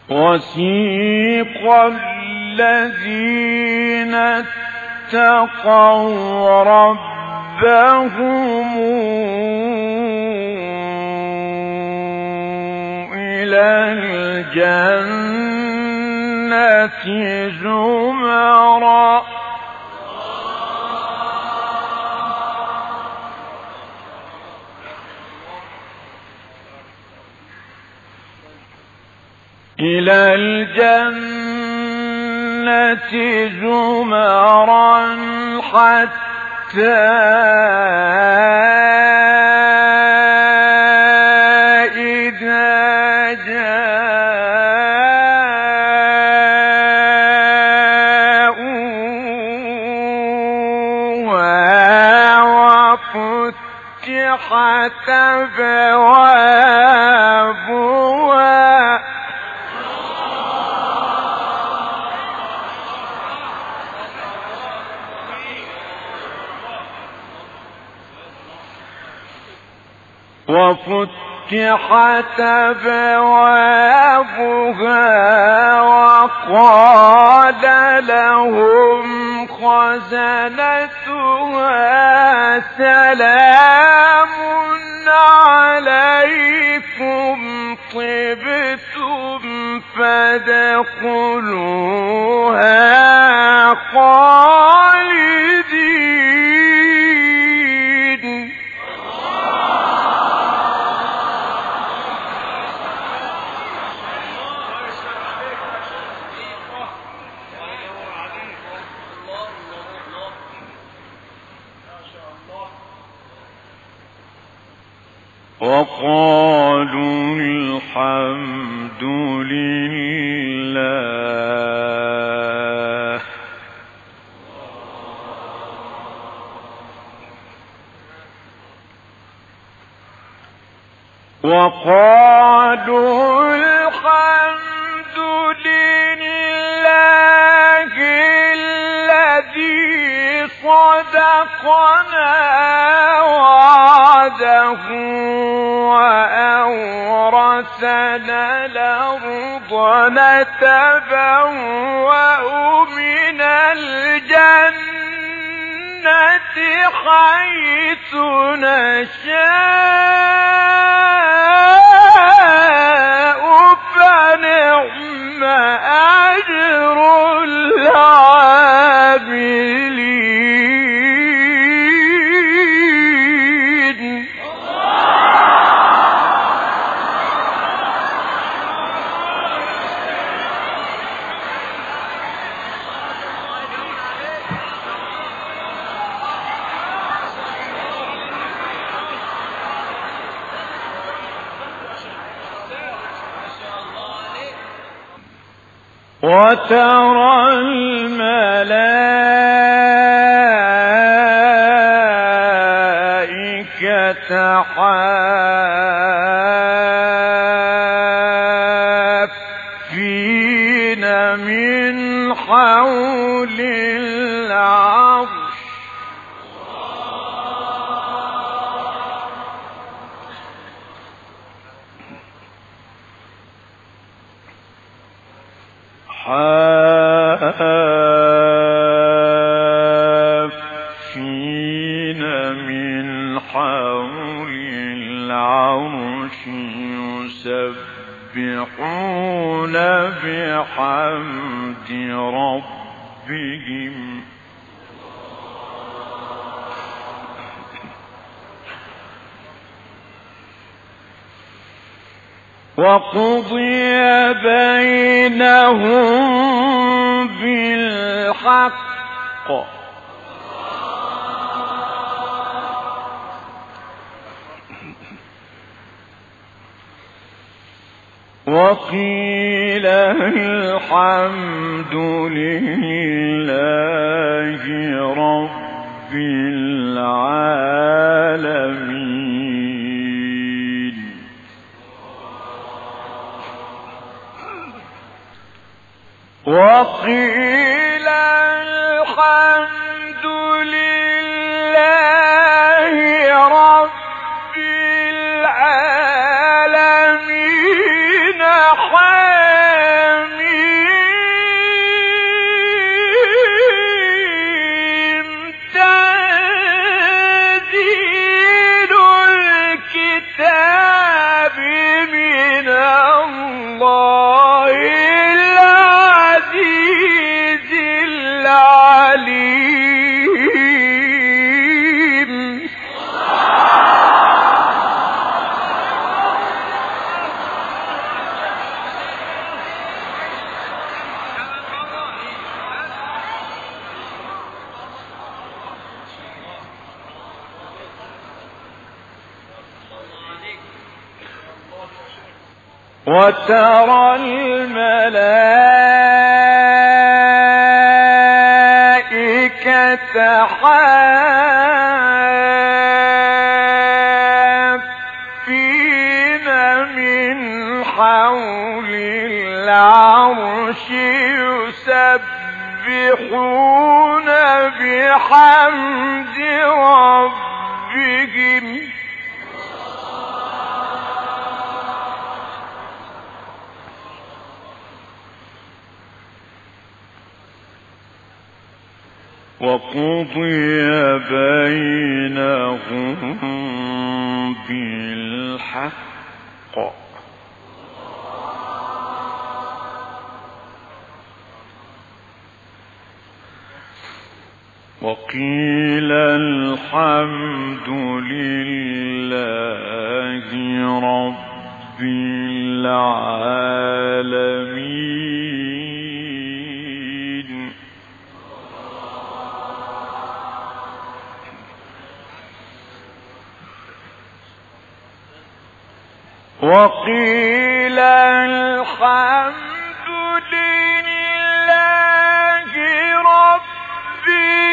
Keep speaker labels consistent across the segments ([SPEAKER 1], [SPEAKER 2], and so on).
[SPEAKER 1] وسيق الذين اتقوا ربهم إلى الجنة زمرا حتى إذا جاءوها وفتحت أبوابها وقال لهم خزنتها سلام عليكم طبتم فادخلوها خالدين. وقالوا الحمد لله الذي صدقنا وعده وأورثنا الأرض نتبوأ من الجنة حيث نشاء فنعم أجر العاملين. وترى الملائكة حافين من حول العرش حافين من حول العرش يسبحون بحمد ربهم وقضي بينهم بالحق وقيل الحمد لله رب العالمين. وقيل الحمد لله رب العالمين حامدين وترى الملائكة حافين من حول العرش يسبحون بحمد ربهم وقضي بينهم بالحق وقيل الحمد لله رب العالمين وقيل الحمد لله رب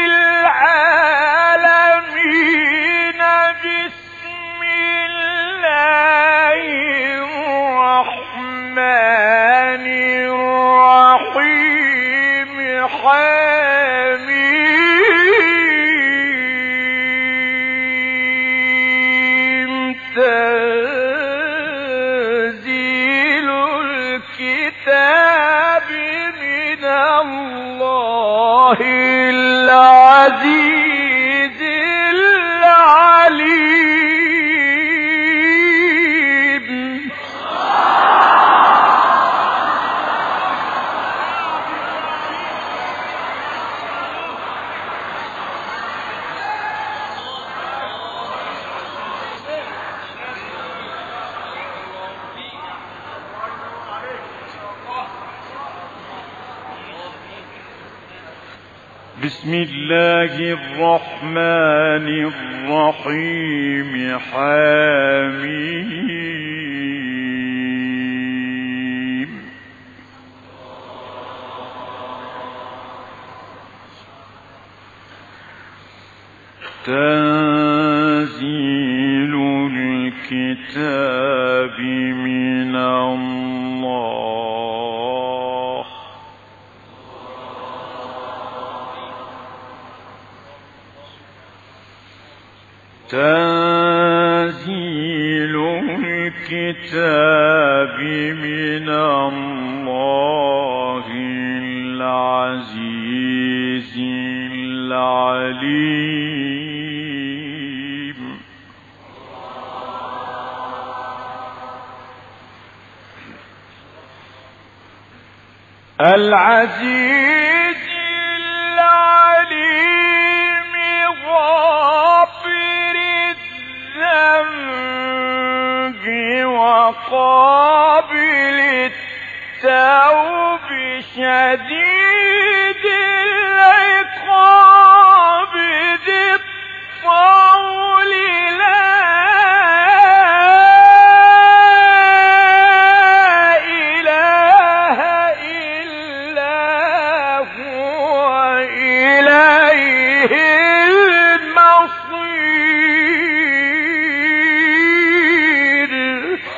[SPEAKER 1] العالمين بسم الله الرحمن الرحيم حميم تنزيل الكتاب من الله العزيز العليم بسم الله الرحمن الرحيم حميم تنزيل الكتاب من الله تنزيل الكتاب من الله العزيز العليم العزيز العليم غافر الذنب وقابل التوب شديد العقاب ذي الطول لا إله إلا هو إليه المصير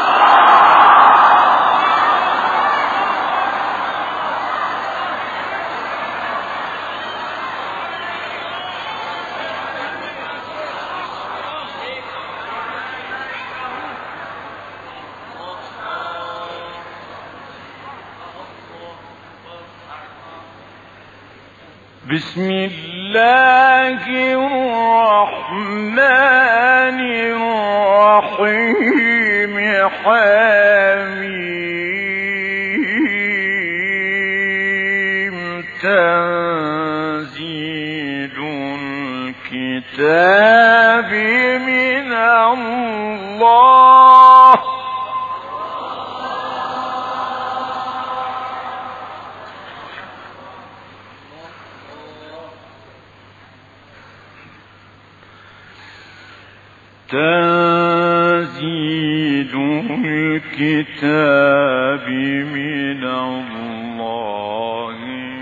[SPEAKER 1] بسم الله الرحمن الرحيم حميم تنزيل الكتاب من الله تنزيل الكتاب من الله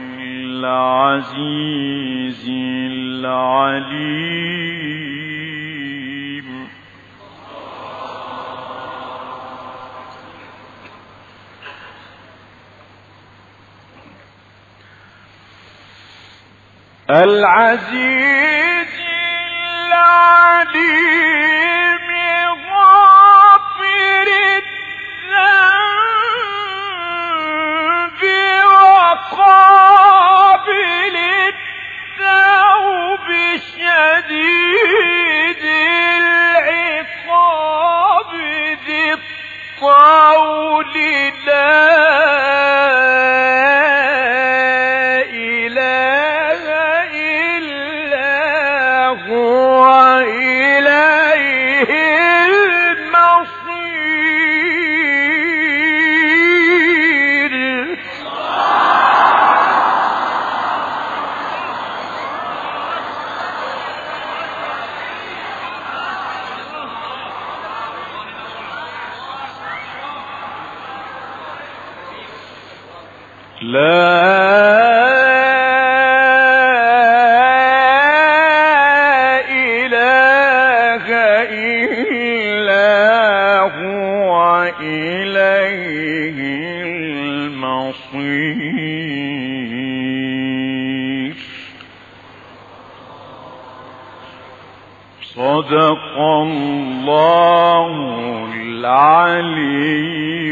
[SPEAKER 1] العزيز العليم. العزيز العليم غافر الذنب وقابل التوب شديد العقاب ذي الطول لا صدق الله العلي